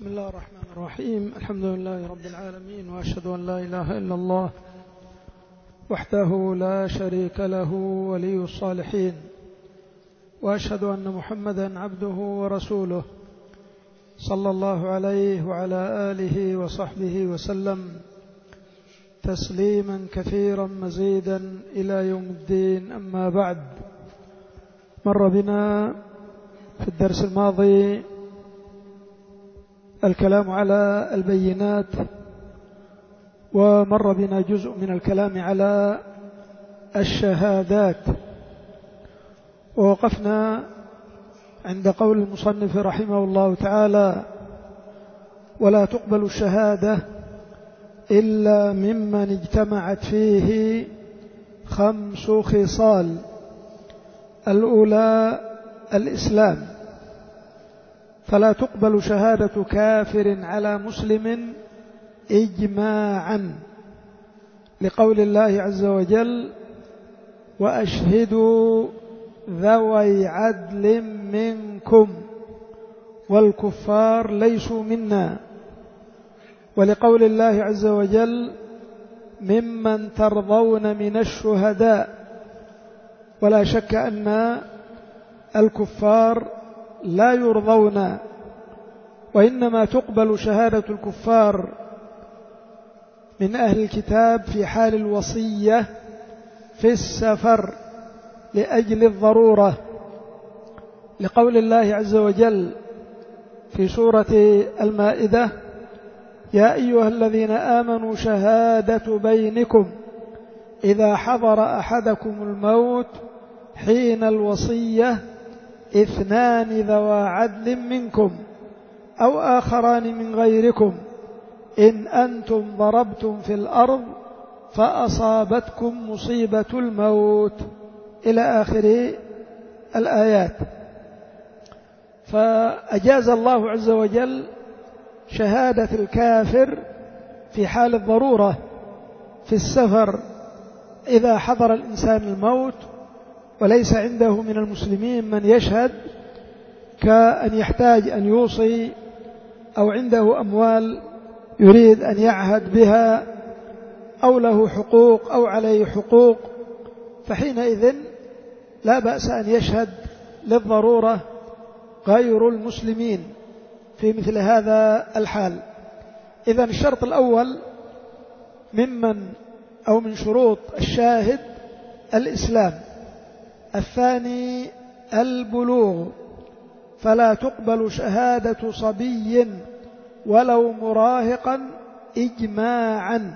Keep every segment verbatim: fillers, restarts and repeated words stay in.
بسم الله الرحمن الرحيم. الحمد لله رب العالمين، وأشهد أن لا إله إلا الله وحده لا شريك له ولي الصالحين، وأشهد أن محمدا عبده ورسوله صلى الله عليه وعلى آله وصحبه وسلم تسليما كثيرا مزيدا إلى يوم الدين. أما بعد، مر بنا في الدرس الماضي الكلام على البينات، ومر بنا جزء من الكلام على الشهادات، ووقفنا عند قول المصنف رحمه الله تعالى: ولا تقبل الشهادة إلا ممن اجتمعت فيه خمس خصال. الأولى الإسلام، فلا تقبل شهادة كافر على مسلم إجماعا، لقول الله عز وجل: وأشهدوا ذوي عدل منكم والكفار ليسوا منا، ولقول الله عز وجل: ممن ترضون من الشهداء. ولا شك أن الكفار لا يرضون، وإنما تقبل شهادة الكفار من أهل الكتاب في حال الوصية في السفر لأجل الضرورة، لقول الله عز وجل في سورة المائدة: يا أيها الذين آمنوا شهادة بينكم إذا حضر أحدكم الموت حين الوصية اثنان ذوى عدل منكم أو آخران من غيركم إن أنتم ضربتم في الأرض فأصابتكم مصيبة الموت، إلى آخر الآيات. فأجاز الله عز وجل شهادة الكافر في حال الضرورة في السفر إذا حضر الإنسان الموت وليس عنده من المسلمين من يشهد، كأن يحتاج أن يوصي أو عنده أموال يريد أن يعهد بها أو له حقوق أو عليه حقوق، فحينئذ لا بأس أن يشهد للضرورة غير المسلمين في مثل هذا الحال. إذن الشرط الأول ممن أو من شروط الشاهد الإسلام. الثاني البلوغ، فلا تقبل شهادة صبي ولو مراهقا إجماعا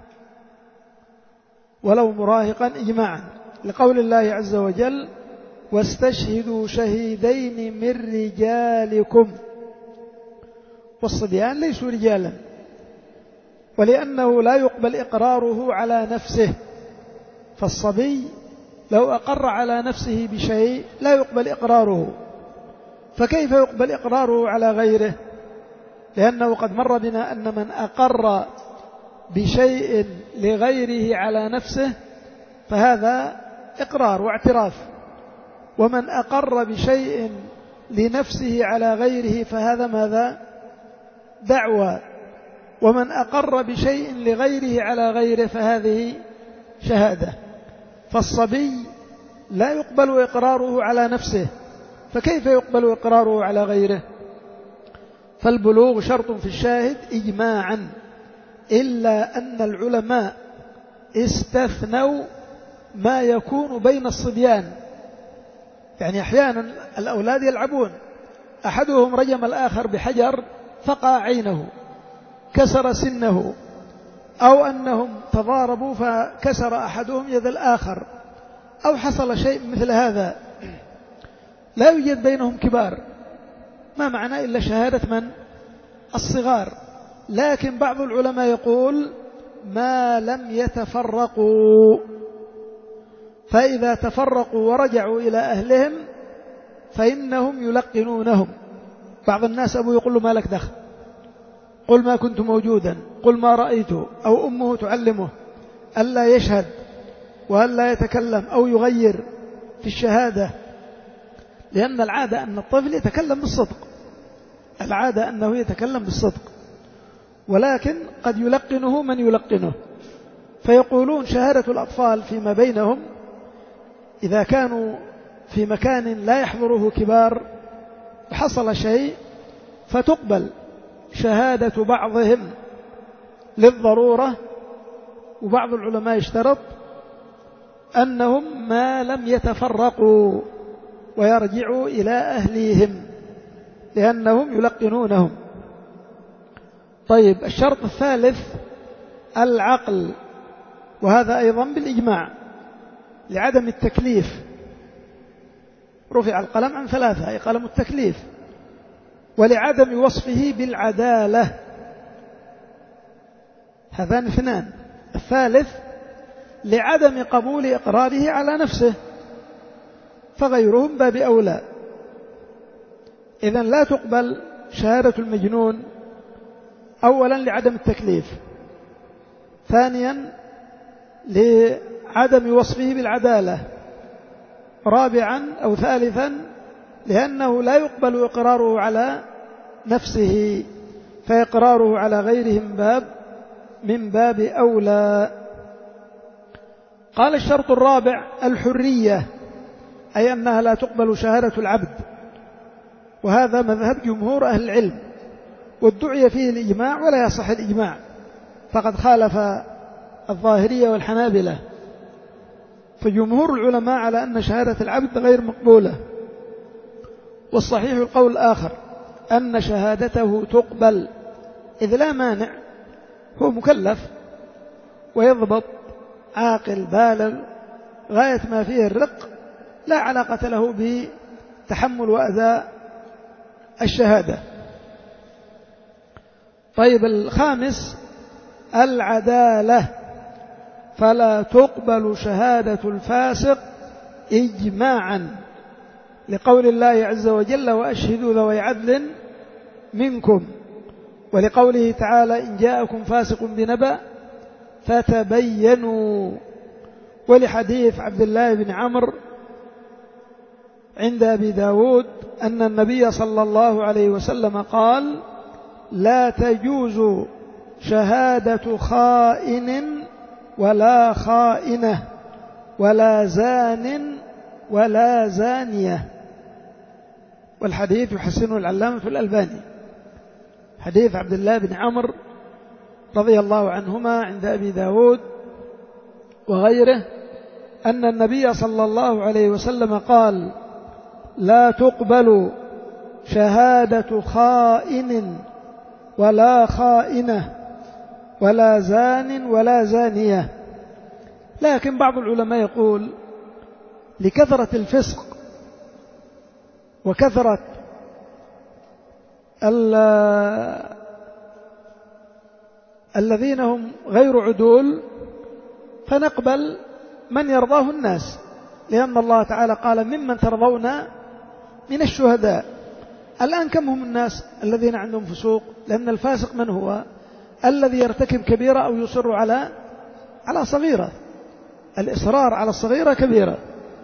ولو مراهقا إجماعا لقول الله عز وجل: واستشهدوا شهيدين من رجالكم. والصبيان ليسوا رجالا، ولأنه لا يقبل إقراره على نفسه، فالصبي لو أقر على نفسه بشيء لا يقبل إقراره، فكيف يقبل إقراره على غيره؟ لأنه قد مر بنا أن من أقر بشيء لغيره على نفسه فهذا إقرار واعتراف، ومن أقر بشيء لنفسه على غيره فهذا ماذا؟ دعوى، ومن أقر بشيء لغيره على غيره فهذه شهادة. فالصبي لا يقبل إقراره على نفسه، فكيف يقبل إقراره على غيره؟ فالبلوغ شرط في الشاهد إجماعا، إلا أن العلماء استثنوا ما يكون بين الصبيان. يعني أحيانا الأولاد يلعبون، أحدهم رجم الآخر بحجر فقع عينه كسر سنه، أو أنهم تضاربوا فكسر أحدهم يد الآخر، أو حصل شيء مثل هذا، لا يوجد بينهم كبار، ما معنى إلا شهادة من؟ الصغار. لكن بعض العلماء يقول: ما لم يتفرقوا، فإذا تفرقوا ورجعوا إلى أهلهم فإنهم يلقنونهم. بعض الناس أبو يقول له: ما لك دخل، قل ما كنت موجودا، قل ما رأيته، أو أمه تعلمه ألا يشهد وألا يتكلم أو يغير في الشهادة، لأن العادة أن الطفل يتكلم بالصدق، العادة أنه يتكلم بالصدق، ولكن قد يلقنه من يلقنه، فيقولون شهادة الأطفال فيما بينهم إذا كانوا في مكان لا يحضره كبار وحصل شيء فتقبل شهادة بعضهم للضرورة، وبعض العلماء اشترط أنهم ما لم يتفرقوا ويرجعوا إلى أهليهم لأنهم يلقنونهم. طيب، الشرط الثالث العقل، وهذا أيضا بالإجماع لعدم التكليف. رفع القلم عن ثلاثة أي قلم التكليف، ولعدم وصفه بالعدالة، هذان اثنان. الثالث لعدم قبول إقراره على نفسه، فغيرهم باب أولى. إذن لا تقبل شهادة المجنون أولا لعدم التكليف، ثانيا لعدم وصفه بالعدالة، رابعا أو ثالثا لأنه لا يقبل إقراره على نفسه، فإقراره على غيرهم باب من باب أولى. قال الشرط الرابع الحرية، أي أنها لا تقبل شهادة العبد، وهذا مذهب جمهور أهل العلم، وادعي فيه الإجماع ولا يصح الإجماع، فقد خالف الظاهرية والحنابلة، فجمهور العلماء على أن شهادة العبد غير مقبولة، والصحيح القول الآخر أن شهادته تقبل، إذ لا مانع، هو مكلف ويضبط عاقل بالغ غاية ما فيه الرق، لا علاقة له بتحمل وأداء الشهادة. طيب، الخامس العدالة، فلا تقبل شهادة الفاسق إجماعا، لقول الله عز وجل وأشهدوا ذوي عدل منكم، ولقوله تعالى إن جاءكم فاسق بنبأ فتبينوا، ولحديث عبد الله بن عمرو عند أبي داود أن النبي صلى الله عليه وسلم قال لا تجوز شهادة خائن ولا خائنة ولا زان ولا زانية، والحديث يحسنه العلامة الألباني، حديث عبد الله بن عمرو رضي الله عنهما عند أبي داود وغيره أن النبي صلى الله عليه وسلم قال لا تقبل شهادة خائن ولا خائنة ولا زان ولا زانية. لكن بعض العلماء يقول لكثرة الفسق وكثرة الذين هم غير عدول فنقبل من يرضاه الناس، لأن الله تعالى قال ممن ترضون من الشهداء. الآن كم هم الناس الذين عندهم فسوق؟ لأن الفاسق من هو؟ الذي يرتكب كبيرة أو يصر على على صغيرة، الإصرار على الصغيرة كبيرة،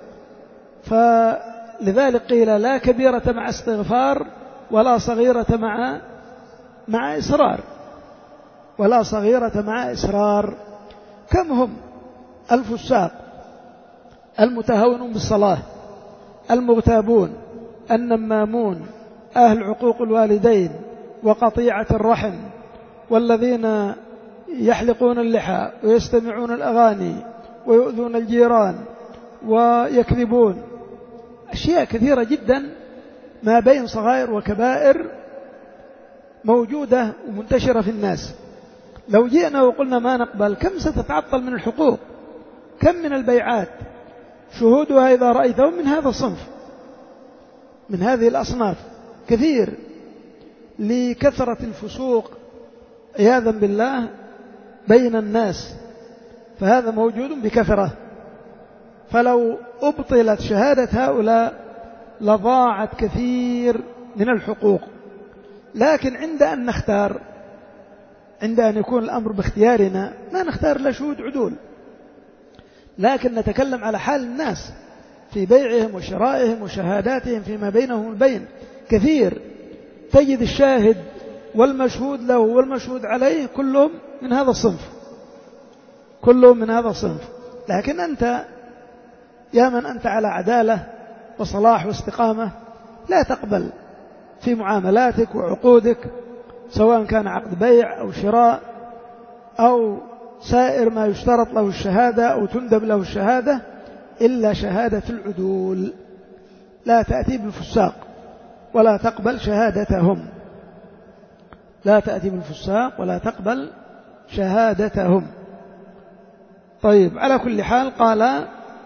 فلذلك قيل لا كبيرة مع استغفار ولا صغيرة مع مع إصرار، ولا صغيرة مع إصرار. كم هم الفساق المتهاونون بالصلاة، المغتابون، النمامون، أهل عقوق الوالدين وقطيعة الرحم، والذين يحلقون اللحى ويستمعون الأغاني ويؤذون الجيران ويكذبون، أشياء كثيرة جدا ما بين صغائر وكبائر موجودة ومنتشرة في الناس. لو جئنا وقلنا ما نقبل كم ستتعطل من الحقوق، كم من البيعات شهودها إذا رأيتهم من هذا الصنف، من هذه الأصناف كثير، لكثرة الفسوق عياذا بالله بين الناس، فهذا موجود بكثرة. فلو أبطلت شهادة هؤلاء لضاعت كثير من الحقوق. لكن عند أن نختار، عند أن يكون الأمر باختيارنا، ما نختار إلا شهود عدول، لكن نتكلم على حال الناس في بيعهم وشرائهم وشهاداتهم فيما بينهم البين كثير، تجد الشاهد والمشهود له والمشهود عليه كلهم من هذا الصنف، كلهم من هذا الصنف. لكن أنت يا من أنت على عدالة وصلاح واستقامة لا تقبل في معاملاتك وعقودك، سواء كان عقد بيع أو شراء أو سائر ما يشترط له الشهادة أو تندب له الشهادة، إلا شهادة العدول. لا تأتي بالفساق ولا تقبل شهادتهم، لا تأتي بالفساق ولا تقبل شهادتهم. طيب، على كل حال قال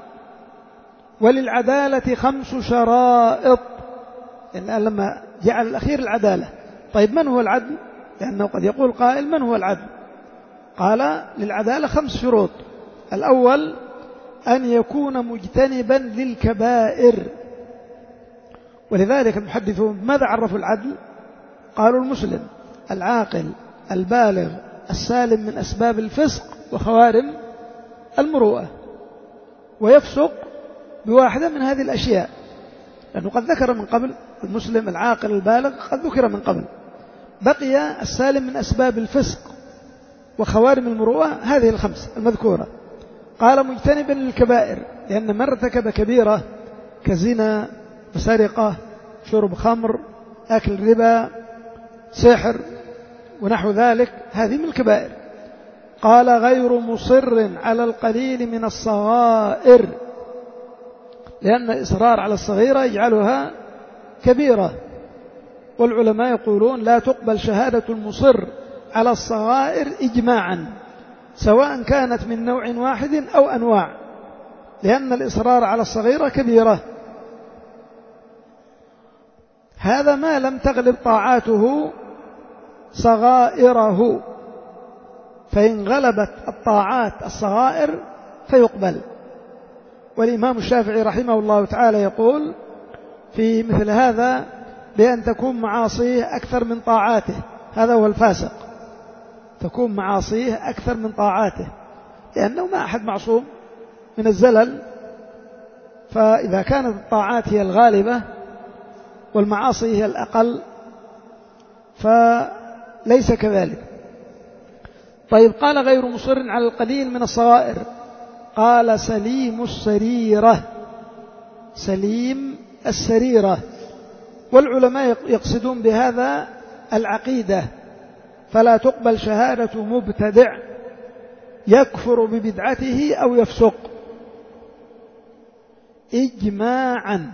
وللعدالة خمس شرائط، يعني لما جعل الأخير العدالة. طيب، من هو العدل؟ لأنه قد يقول قائل من هو العدل؟ قال للعدالة خمس شروط. الأول أن يكون مجتنبا للكبائر، ولذلك المحدثون ماذا عرفوا العدل؟ قالوا المسلم العاقل البالغ السالم من أسباب الفسق وخوارم المروءة، ويفسق بواحدة من هذه الأشياء، لأنه قد ذكر من قبل المسلم العاقل البالغ، قد ذكر من قبل، بقي السالم من أسباب الفسق وخوارم المروءة، هذه الخمس المذكورة. قال مجتنبا للكبائر، لأن من ارتكب كبيرة كزنا وسرقة شرب خمر أكل ربا سحر ونحو ذلك، هذه من الكبائر. قال غير مصر على القليل من الصغائر، لأن الإصرار على الصغيرة يجعلها كبيرة، والعلماء يقولون لا تقبل شهادة المصر على الصغائر إجماعا، سواء كانت من نوع واحد أو أنواع، لأن الإصرار على الصغيرة كبيرة. هذا ما لم تغلب طاعاته صغائره، فإن غلبت الطاعات الصغائر فيقبل. والإمام الشافعي رحمه الله تعالى يقول في مثل هذا بأن تكون معاصيه أكثر من طاعاته، هذا هو الفاسق، تكون معاصيه أكثر من طاعاته، لأنه ما أحد معصوم من الزلل، فإذا كانت الطاعات هي الغالبة والمعاصي هي الأقل فليس كذلك. طيب، قال غير مصر على القليل من الصغائر، قال سليم السريرة، سليم السريرة، والعلماء يقصدون بهذا العقيدة، فلا تقبل شهادة مبتدع يكفر ببدعته أو يفسق إجماعا،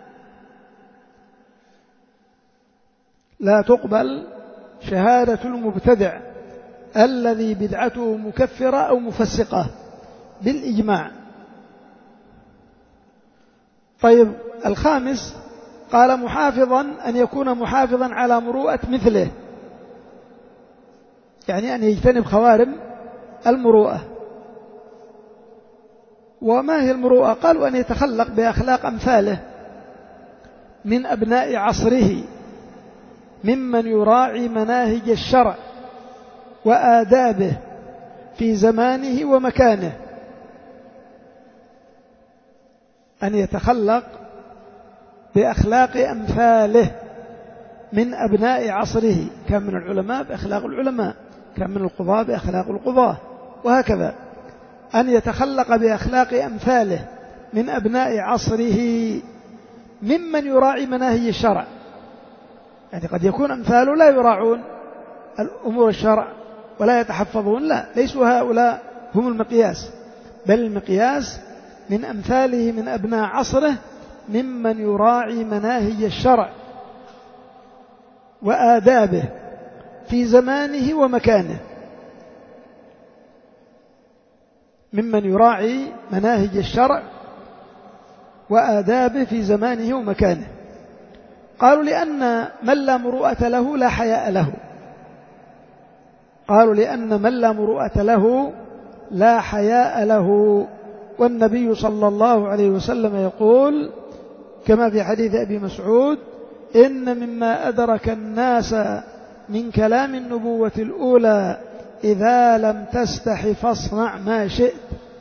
لا تقبل شهادة المبتدع الذي بدعته مكفرة أو مفسقة بالإجماع. طيب، الخامس قال محافظا، أن يكون محافظا على مروءة مثله، يعني أن يجتنب خوارم المروءة. وما هي المروءة؟ قالوا أن يتخلق بأخلاق أمثاله من أبناء عصره، ممن يراعي مناهج الشرع وآدابه في زمانه ومكانه، أن يتخلق بأخلاق أمثاله من أبناء عصره، كان من العلماء بأخلاق العلماء، كان من القضاة بأخلاق القضاة، وهكذا. أن يتخلق بأخلاق أمثاله من أبناء عصره ممن يراعي مناهج الشرع، يعني قد يكون أمثاله لا يراعون الأمور الشرع ولا يتحفظون، لا، ليسوا هؤلاء هم المقياس، بل المقياس من أمثاله من أبناء عصره ممن يراعي مناهج الشرع وآدابه في زمانه ومكانه، ممن يراعي مناهج الشرع وآدابه في زمانه ومكانه. قالوا لأن من لا مروءة له لا حياء له، قالوا لأن من لا مروءة له لا حياء له. والنبي صلى الله عليه وسلم يقول كما في حديث أبي مسعود: إن مما أدرك الناس من كلام النبوة الأولى إذا لم تستح فاصنع ما شئت.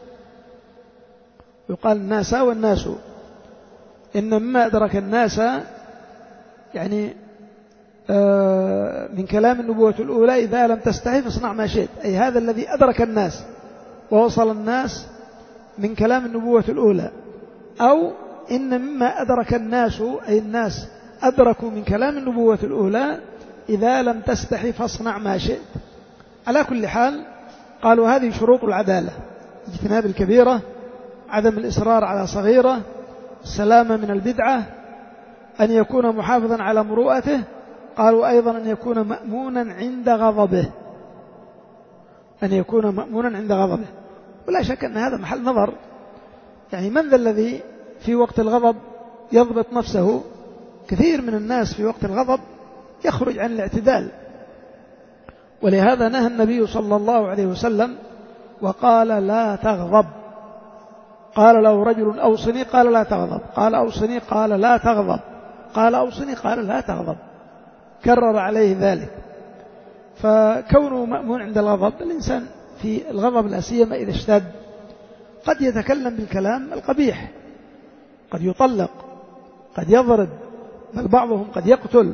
يقال الناس والناس، إن مما أدرك الناس يعني من كلام النبوة الأولى إذا لم تستحي فاصنع ما شئت، أي هذا الذي أدرك الناس ووصل الناس من كلام النبوة الأولى، أو إن مما أدرك الناس أي الناس أدركوا من كلام النبوة الأولى إذا لم تستحي فاصنع ما شئت. على كل حال قالوا هذه شروط العدالة: اجتناب الكبيرة، عدم الإصرار على صغيرة، السلامة من البدعة، أن يكون محافظا على مروءته. قالوا أيضا أن يكون مأمونا عند غضبه، أن يكون مأمونا عند غضبه. ولا شك أن هذا محل نظر، يعني من ذا الذي في وقت الغضب يضبط نفسه؟ كثير من الناس في وقت الغضب يخرج عن الاعتدال، ولهذا نهى النبي صلى الله عليه وسلم وقال لا تغضب. قال له رجل أوصني، قال لا تغضب، قال أوصني، قال لا تغضب، قال أوصني، قال لا تغضب، كرر عليه ذلك. فكونه مأمون عند الغضب، الإنسان في الغضب لا سيما إذا اشتد قد يتكلم بالكلام القبيح، قد يطلق، قد يضرب، بل بعضهم قد يقتل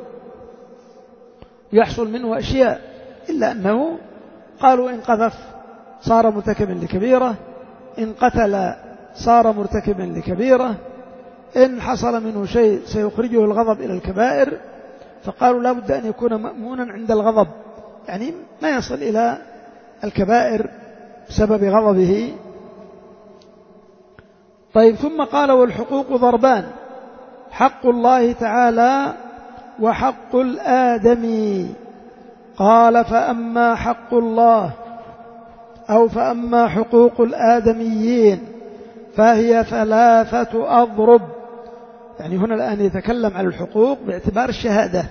ويحصل منه أشياء، إلا أنه قالوا إن قذف صار مرتكبا لكبيرة، إن قتل صار مرتكبا لكبيرة، إن حصل منه شيء سيخرجه الغضب إلى الكبائر. فقالوا لا بد أن يكون مأمونا عند الغضب، يعني ما يصل إلى الكبائر بسبب غضبه. طيب، ثم قال والحقوق ضربان: حق الله تعالى وحق الآدمي. قال فأما حق الله أو فأما حقوق الآدميين فهي ثلاثة أضرب. يعني هنا الآن يتكلم عن الحقوق باعتبار الشهادة،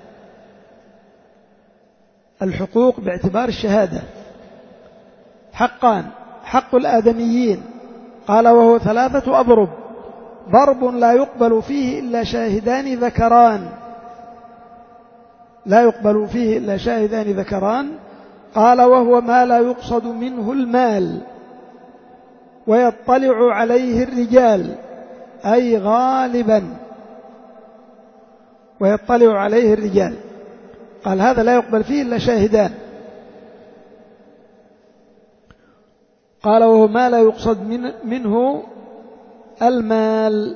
الحقوق باعتبار الشهادة حقان: حق الآدميين قال وهو ثلاثة أضرب: ضرب لا يقبل فيه إلا شاهدان ذكران، لا يقبل فيه إلا شاهدان ذكران. قال وهو ما لا يقصد منه المال ويطلع عليه الرجال، أي غالبا ويطلع عليه الرجال. قال هذا لا يقبل فيه إلا شاهدان. قال وهو ما لا يقصد من منه المال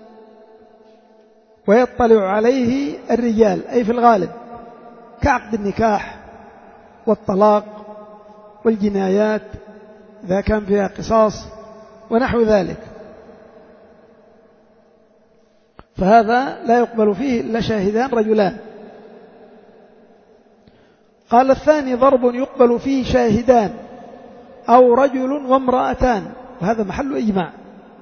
ويطلع عليه الرجال، أي في الغالب كعقد النكاح والطلاق والجنايات إذا كان فيها قصاص ونحو ذلك، فهذا لا يقبل فيه إلا شاهدان رجلان. قال الثاني ضرب يقبل فيه شاهدان أو رجل وامرأتان، وهذا محل إجماع.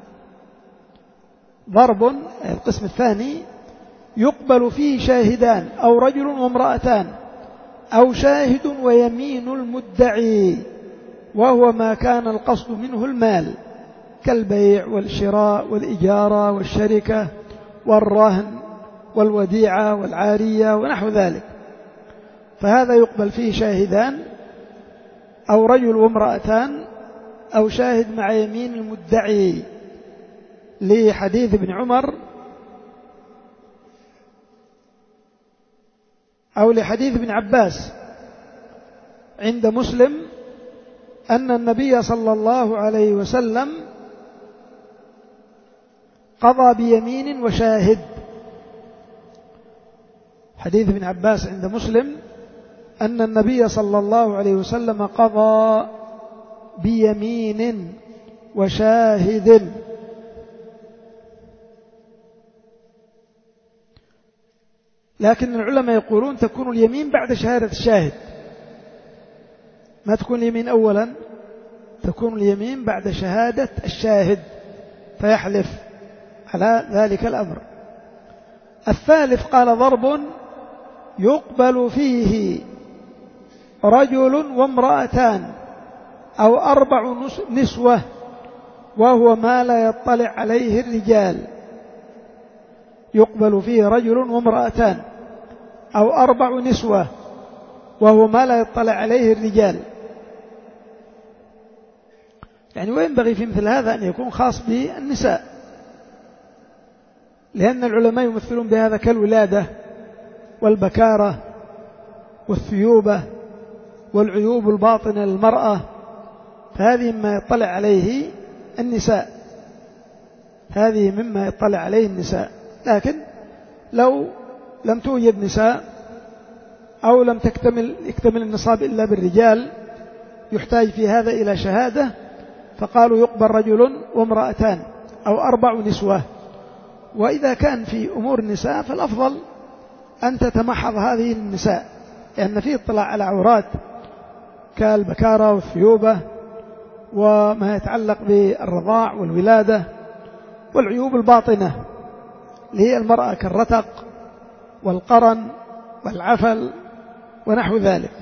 ضرب القسم الثاني يقبل فيه شاهدان أو رجل وامرأتان أو شاهد ويمين المدعي، وهو ما كان القصد منه المال كالبيع والشراء والإجارة والشركة والرهن والوديعة والعارية ونحو ذلك، فهذا يقبل فيه شاهدان أو رجل وامرأتان أو شاهد مع يمين المدعي، لحديث ابن عمر أو لحديث ابن عباس عند مسلم أن النبي صلى الله عليه وسلم قضى بيمين وشاهد. حديث ابن عباس عند مسلم أن النبي صلى الله عليه وسلم قضى بيمين وشاهد. لكن العلماء يقولون تكون اليمين بعد شهادة الشاهد، ما تكون اليمين أولا، تكون اليمين بعد شهادة الشاهد فيحلف على ذلك الأمر. الثالث قال ضرب يقبل فيه رجل وامرأتان أو أربع نسوة، وهو ما لا يطلع عليه الرجال. يقبل فيه رجل وامرأتان أو أربع نسوة، وهو ما لا يطلع عليه الرجال. يعني وينبغي في مثل هذا أن يكون خاص بالنساء، لأن العلماء يمثلون بهذا كالولادة، والبكارة والثيوبة والعيوب الباطنة للمرأة، فهذه مما يطلع عليه النساء، هذه مما يطلع عليه النساء. لكن لو لم توجد نساء أو لم تكتمل يكتمل النصاب إلا بالرجال يحتاج في هذا إلى شهادة، فقالوا يقبل رجل وامرأتان أو أربع نسوة. وإذا كان في أمور النساء فالأفضل أن تتمحض هذه النساء، لأن فيه اطلاع على عورات كالبكارة والثيوبة وما يتعلق بالرضاع والولادة والعيوب الباطنة اللي هي المرأة كالرتق والقرن والعفل ونحو ذلك.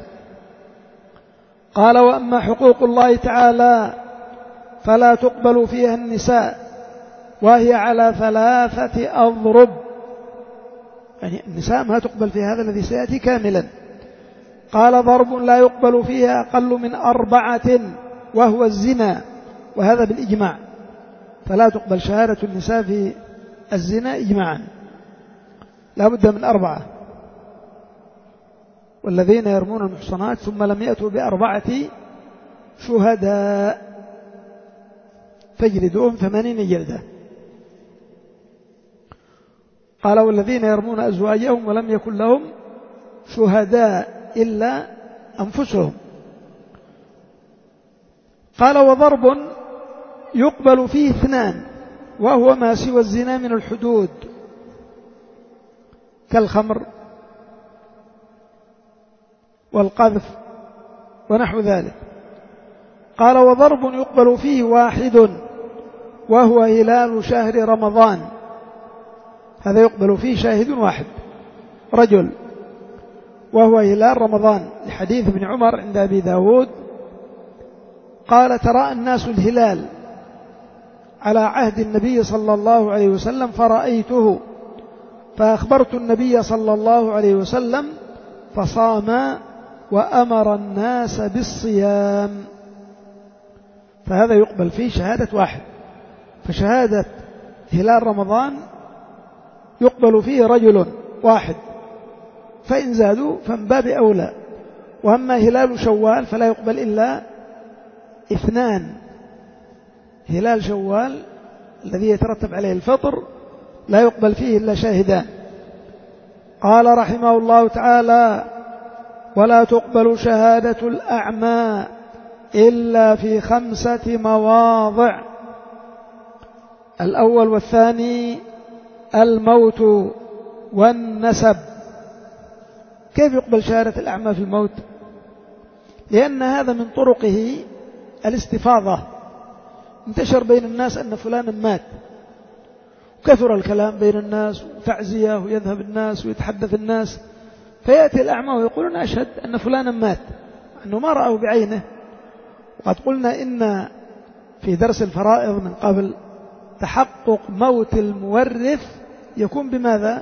قال: وأما حقوق الله تعالى فلا تقبل فيها النساء، وهي على ثلاثة أضرب، يعني النساء ما تقبل في هذا الذي سيأتي كاملا. قال: ضرب لا يقبل فيها أقل من أربعة وهو الزنا، وهذا بالإجماع، فلا تقبل شهادة النساء في الزنا إجماعا، لا بد من أربعة. والذين يرمون المحصنات ثم لم يأتوا بأربعة شهداء فاجلدوهم ثمانين جلدة. قال: والذين يرمون أزواجهم ولم يكن لهم شهداء إلا أنفسهم. قال: وضرب يقبل فيه اثنان وهو ما سوى الزنا من الحدود كالخمر والقذف ونحو ذلك. قال: وضرب يقبل فيه واحد وهو هلال شهر رمضان، هذا يقبل فيه شاهد واحد رجل وهو هلال رمضان، لحديث ابن عمر عند أبي داود قال: تراءى الناس الهلال على عهد النبي صلى الله عليه وسلم فرأيته فأخبرت النبي صلى الله عليه وسلم فصام وأمر الناس بالصيام، فهذا يقبل فيه شهادة واحد. فشهادة هلال رمضان يقبل فيه رجل واحد، فإن زادوا فمن باب أولى. وأما هلال شوال فلا يقبل إلا اثنان، هلال شوال الذي يترتب عليه الفطر لا يقبل فيه إلا شاهدان. قال رحمه الله تعالى: ولا تقبل شهادة الأعمى إلا في خمسة مواضع: الأول والثاني الموت والنسب. كيف يقبل شهادة الأعمى في الموت؟ لأن هذا من طرقه الاستفاضة، انتشر بين الناس أن فلانا مات، وكثر الكلام بين الناس وتعزية ويذهب الناس ويتحدث الناس، فيأتي الأعمى ويقولون: أشهد أن فلانا مات، أنه ما رأوا بعينه. وقد قلنا إن في درس الفرائض من قبل تحقق موت المورث يكون بماذا؟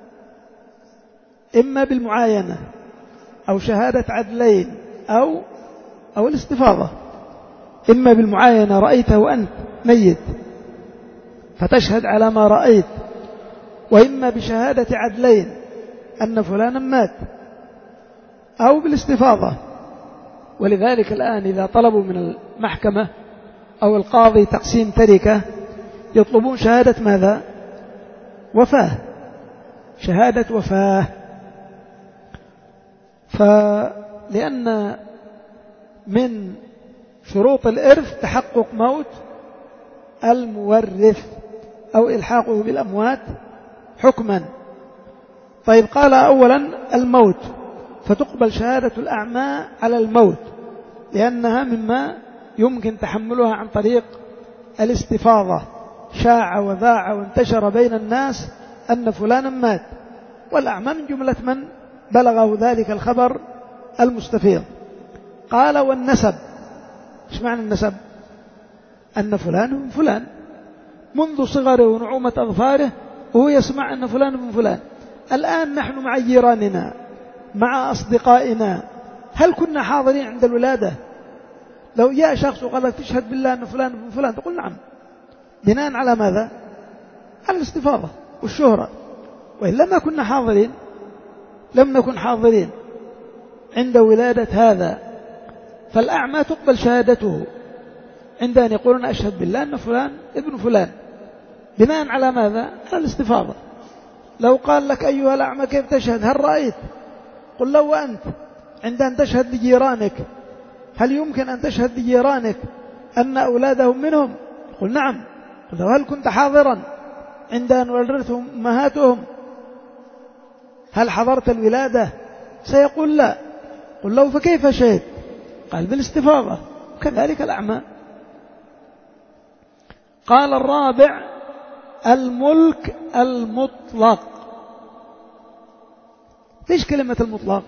إما بالمعاينة أو شهادة عدلين أو أو الاستفاضة. إما بالمعاينة، رأيته أنت ميت فتشهد على ما رأيت، وإما بشهادة عدلين أن فلانا مات، أو بالاستفاضة. ولذلك الآن إذا طلبوا من المحكمة أو القاضي تقسيم تركة يطلبون شهادة ماذا؟ وفاة، شهادة وفاة. فلأن من شروط الإرث تحقق موت المورث أو إلحاقه بالأموات حكما. طيب، قال أولا الموت، فتقبل شهادة الأعمى على الموت لأنها مما يمكن تحملها عن طريق الاستفاضة، شاع وذاع وانتشر بين الناس أن فلانا مات، والأعمى من جملة من بلغه ذلك الخبر المستفيض. قال: والنسب. ايش معنى النسب؟ أن فلان من فلان منذ صغره ونعومة أظفاره وهو يسمع أن فلان من فلان. الآن نحن مع جيراننا مع أصدقائنا، هل كنا حاضرين عند الولادة؟ لو جاء شخص وقال لك: تشهد بالله أن فلان من فلان، تقول: نعم. بناء على ماذا؟ على الاستفاضة والشهرة، وإلا ما كنا حاضرين. لم نكن حاضرين عند ولادة هذا، فالأعمى تقبل شهادته عند أن يقولون أشهد بالله أن فلان ابن فلان، بناء على ماذا؟ على الاستفاضة. لو قال لك أيها الأعمى كيف تشهد؟ هل رأيت؟ قل لو أنت عند أن تشهد لجيرانك، هل يمكن أن تشهد لجيرانك أن أولادهم منهم؟ قل نعم. قل هل كنت حاضرا عند أن ولدتهم أمهاتهم؟ هل حضرت الولادة؟ سيقول لا. قل له فكيف شهد؟ قال بالاستفاضة. كذلك الأعمى. قال الرابع الملك المطلق. ليش كلمة المطلق؟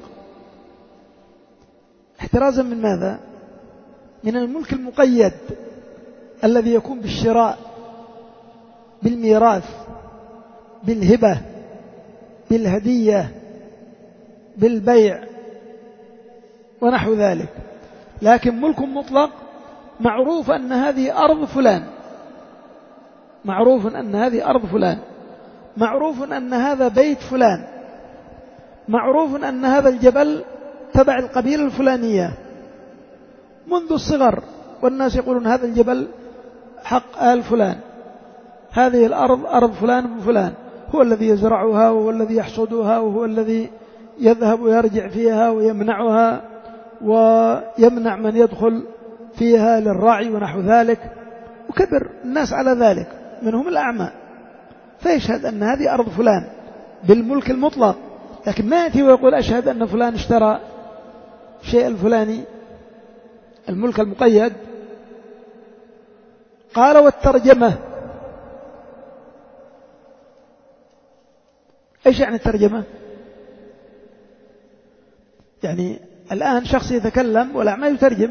احترازا من ماذا؟ من الملك المقيد الذي يكون بالشراء، بالميراث، بالهبة، بالهدية، بالبيع ونحو ذلك. لكن ملك مطلق معروف أن هذه أرض فلان، معروف أن هذه أرض فلان، معروف أن هذا بيت فلان، معروف أن هذا الجبل تبع القبيلة الفلانية منذ الصغر، والناس يقولون هذا الجبل حق آل فلان، هذه الأرض أرض فلان بن فلان، هو الذي يزرعها وهو الذي يحصدها وهو الذي يذهب ويرجع فيها ويمنعها ويمنع من يدخل فيها للراعي ونحو ذلك، وكبر الناس على ذلك منهم الأعمى، فيشهد أن هذه أرض فلان بالملك المطلق. لكن ما يأتي ويقول أشهد أن فلان اشترى شيء الفلاني، الملك المقيد. قال والترجمة. إيش يعني الترجمة؟ يعني الآن شخص يتكلم والأعمى يترجم،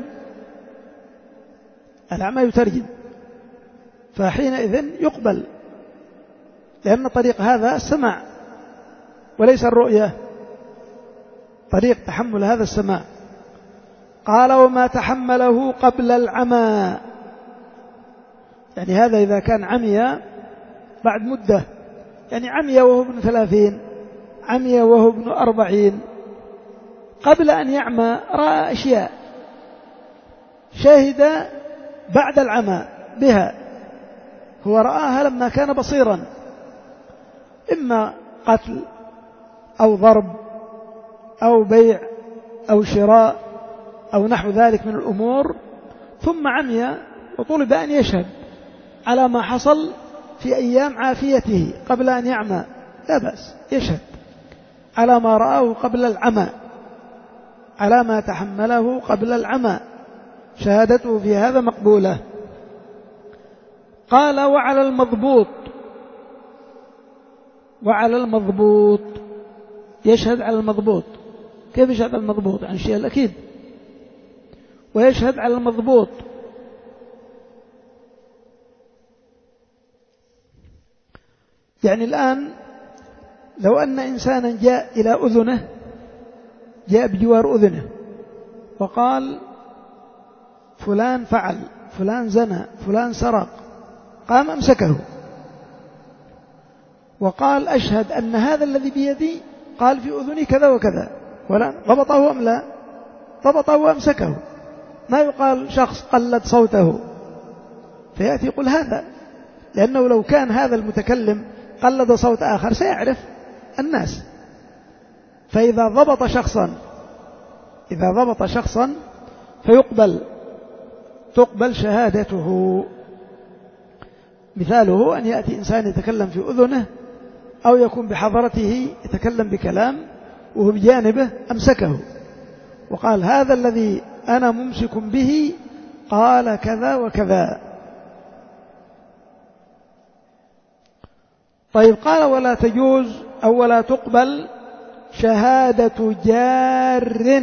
الأعمى يترجم، فحينئذ يقبل، لأن طريق هذا السماع وليس الرؤية، طريق تحمل هذا السماع. قال وما تحمله قبل العمى، يعني هذا إذا كان عمي بعد مدة، يعني عمي وهو ابن ثلاثين، عمي وهو ابن أربعين، قبل أن يعمى رأى أشياء، شاهد بعد العمى بها، هو رآها لما كان بصيرا، إما قتل أو ضرب أو بيع أو شراء أو نحو ذلك من الأمور، ثم عمي وطلب أن يشهد على ما حصل في أيام عافيته قبل أن يعمى، لا بأس يشهد على ما رآه قبل العمى، على ما تحمله قبل العمى، شهادته في هذا مقبولة. قال وعلى المضبوط، وعلى المضبوط يشهد على المضبوط. كيف يشهد على المضبوط؟ عن الشيء الأكيد. ويشهد على المضبوط يعني الآن لو أن إنسانا جاء إلى أذنه، جاء بجوار أذنه وقال فلان فعل، فلان زنى، فلان سرق، قام أمسكه وقال أشهد أن هذا الذي بيدي قال في أذني كذا وكذا، ولا ضبطه أم لا؟ ضبطه وأمسكه. ما يقال شخص قلد صوته فيأتي يقول هذا، لأنه لو كان هذا المتكلم قلد صوت آخر سيعرف الناس. فإذا ضبط شخصا، إذا ضبط شخصا فيقبل، تقبل شهادته. مثاله أن يأتي إنسان يتكلم في أذنه أو يكون بحضرته يتكلم بكلام وهو بجانبه أمسكه وقال هذا الذي أنا ممسك به قال كذا وكذا. طيب قال ولا تجوز أو ولا تقبل شهادة جار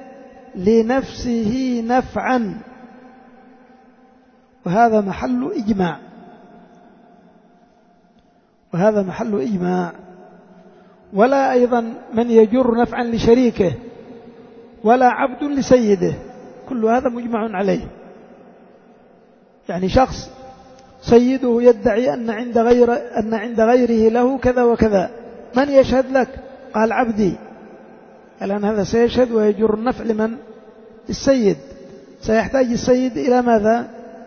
لنفسه نفعا، وهذا محل إجماع، وهذا محل إجماع. ولا أيضا من يجر نفعا لشريكه، ولا عبد لسيده، كل هذا مجمع عليه. يعني شخص سيده يدعي أن عند غير أن عند غيره له كذا وكذا، من يشهد لك؟ قال عبدي. الآن هذا سيشهد ويجر النفع لمن؟ السيد. سيحتاج السيد إلى ماذا؟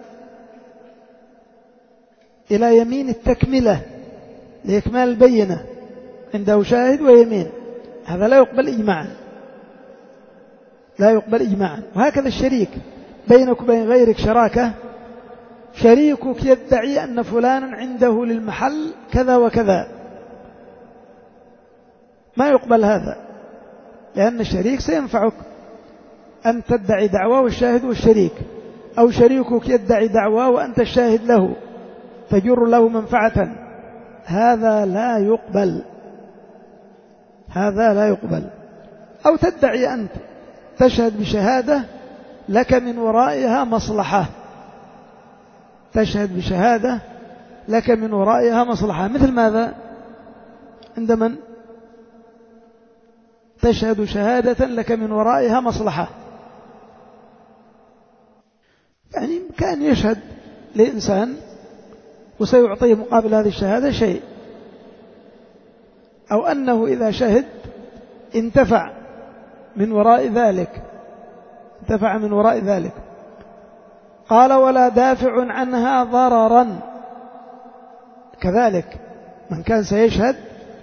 إلى يمين التكملة لإكمال البينة، عنده شاهد ويمين، هذا لا يقبل إجماعا، لا يقبل إجماعا. وهكذا الشريك، بينك وبين غيرك شراكة، شريكك يدعي أن فلانا عنده للمحل كذا وكذا، ما يقبل هذا، لأن الشريك سينفعك. أن تدعي دعوة والشاهد والشريك، أو شريكك يدعي دعوة وأنت الشاهد له تجر له منفعة، هذا لا يقبل، هذا لا يقبل. أو تدعي أنت تشهد بشهادة لك من ورائها مصلحة، تشهد بشهادة لك من ورائها مصلحة، مثل ماذا؟ عند من؟ تشهد شهادة لك من ورائها مصلحة، يعني كان يشهد لإنسان وسيعطيه مقابل هذه الشهادة شيء، أو أنه إذا شهد انتفع من وراء ذلك، انتفع من وراء ذلك. قال ولا دافع عنها ضررا، كذلك من كان سيشهد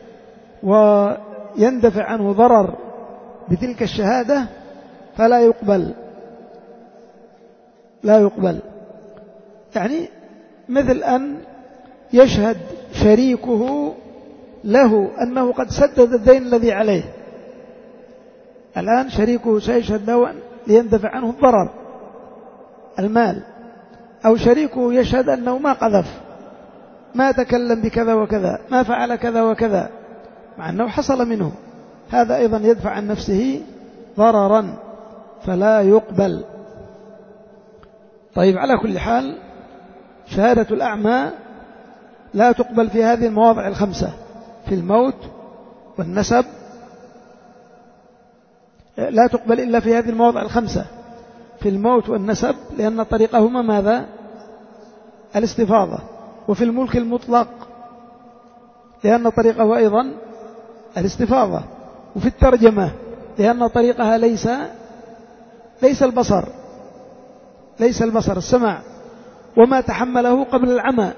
ويندفع عنه ضرر بتلك الشهادة فلا يقبل، لا يقبل. يعني مثل أن يشهد شريكه له أنه قد سدد الدين الذي عليه، الآن شريكه سيشهد له ليندفع عنه الضرر المال، أو شريكه يشهد أنه ما قذف، ما تكلم بكذا وكذا، ما فعل كذا وكذا، مع أنه حصل منه، هذا أيضا يدفع عن نفسه ضررا فلا يقبل. طيب، على كل حال شهادة الأعمى لا تقبل في هذه المواضع الخمسة، في الموت والنسب، لا تقبل إلا في هذه المواضع الخمسة، في الموت والنسب، لأن طريقهما ماذا؟ الاستفاضة. وفي الملك المطلق، لأن طريقه أيضا الاستفاضة. وفي الترجمة، لأن طريقها ليس ليس البصر، ليس البصر، السمع، وما تحمله قبل العمى.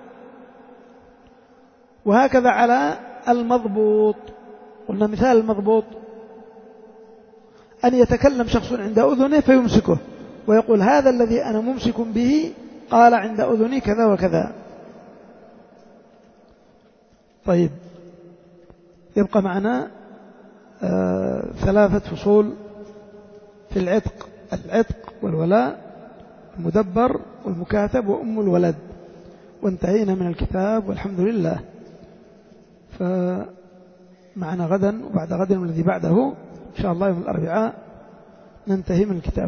وهكذا على المضبوط، قلنا مثال المضبوط أن يتكلم شخص عند أذنه فيمسكه ويقول هذا الذي أنا ممسك به قال عند أذني كذا وكذا. طيب، يبقى معنا آه ثلاثة فصول في العتق: العتق والولاء، المدبر والمكاتب وأم الولد، وانتهينا من الكتاب والحمد لله. فمعنا غدا وبعد غد الذي بعده إن شاء الله يوم الأربعاء ننتهي من الكتاب،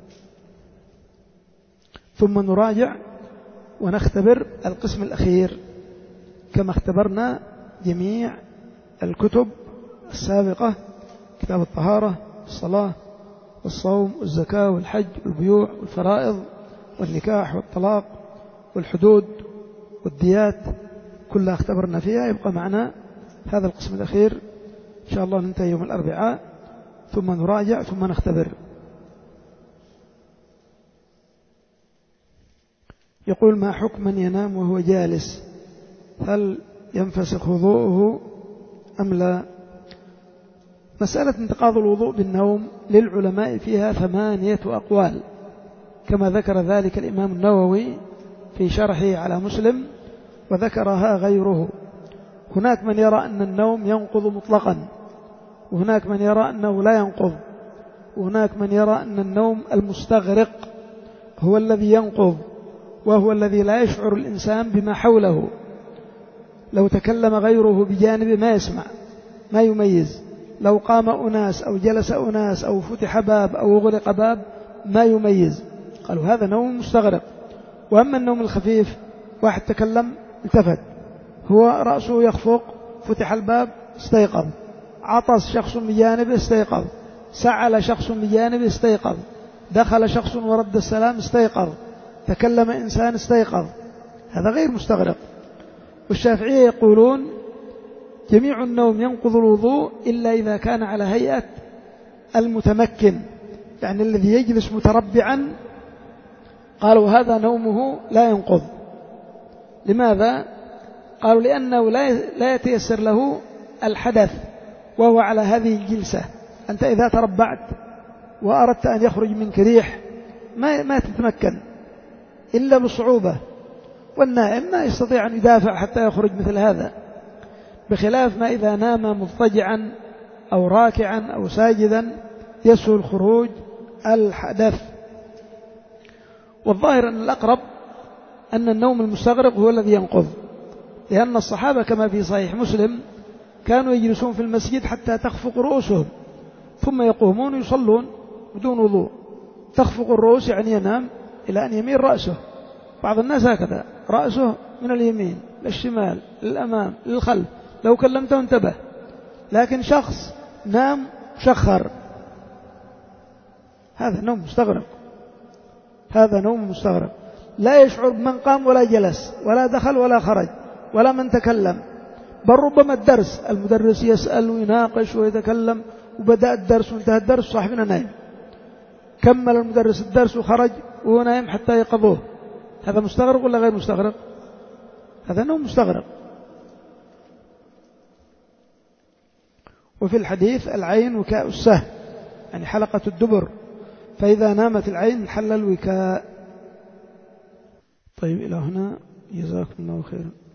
ثم نراجع ونختبر القسم الأخير كما اختبرنا جميع الكتب السابقة: كتاب الطهارة، الصلاة، والصوم، والزكاة، والحج، والبيوع، والفرائض، والنكاح، والطلاق، والحدود، والديات، كلها اختبرنا فيها. يبقى معنا هذا القسم الأخير إن شاء الله ننتهي يوم الأربعاء، ثم نراجع ثم نختبر. يقول: ما حكم من ينام وهو جالس؟ هل ينفسخ وضوءه أم لا؟ مسألة انتقاض الوضوء بالنوم للعلماء فيها ثمانية أقوال، كما ذكر ذلك الإمام النووي في شرحه على مسلم، وذكرها غيره. هناك من يرى أن النوم ينقض مطلقا، وهناك من يرى أنه لا ينقض، وهناك من يرى أن النوم المستغرق هو الذي ينقض، وهو الذي لا يشعر الإنسان بما حوله، لو تكلم غيره بجانبه ما يسمع، ما يميز، لو قام أناس أو جلس أناس أو فتح باب أو غلق باب ما يميز. قالوا هذا نوم مستغرق. وأما النوم الخفيف، واحد تكلم التفت، هو رأسه يخفق، فتح الباب استيقظ، عطس شخص بجانبه استيقظ، سعل شخص بجانبه استيقظ، دخل شخص ورد السلام استيقظ، تكلم إنسان استيقظ، هذا غير مستغرق. والشافعية يقولون جميع النوم ينقض الوضوء إلا إذا كان على هيئة المتمكن يعني الذي يجلس متربعا قالوا هذا نومه لا ينقض. لماذا؟ قالوا لأنه لا يتيسر له الحدث وهو على هذه الجلسة. أنت إذا تربعت وأردت أن يخرج منك ريح ما, ما تتمكن إلا بصعوبة، والنائم ما يستطيع أن يدافع حتى يخرج مثل هذا، بخلاف ما إذا نام مضطجعا أو راكعا أو ساجدا يسهل خروج الحدث. والظاهر أن الأقرب أن النوم المستغرق هو الذي ينقض، لأن الصحابة كما في صحيح مسلم كانوا يجلسون في المسجد حتى تخفق رؤوسهم ثم يقومون يصلون بدون وضوء. تخفق الرؤوس يعني ينام إلى أن يميل رأسه. بعض الناس هكذا رأسه من اليمين للشمال للأمام للخلف، لو كلمته انتبه، لكن شخص نام شخر هذا نوم مستغرق، هذا نوم مستغرق، لا يشعر بمن قام ولا جلس ولا دخل ولا خرج ولا من تكلم، بل ربما الدرس المدرس يسأل ويناقش ويتكلم وبدأ الدرس وانتهى الدرس صاحبنا نايم، كمل المدرس الدرس وخرج وهو نايم حتى يقظوه. هذا مستغرق ولا غير مستغرق؟ هذا نوم مستغرق. وفي الحديث العين وكاء السهم يعني حلقة الدبر، فإذا نامت العين انحل الوكاء. طيب إلى هنا، جزاكم الله خيرا.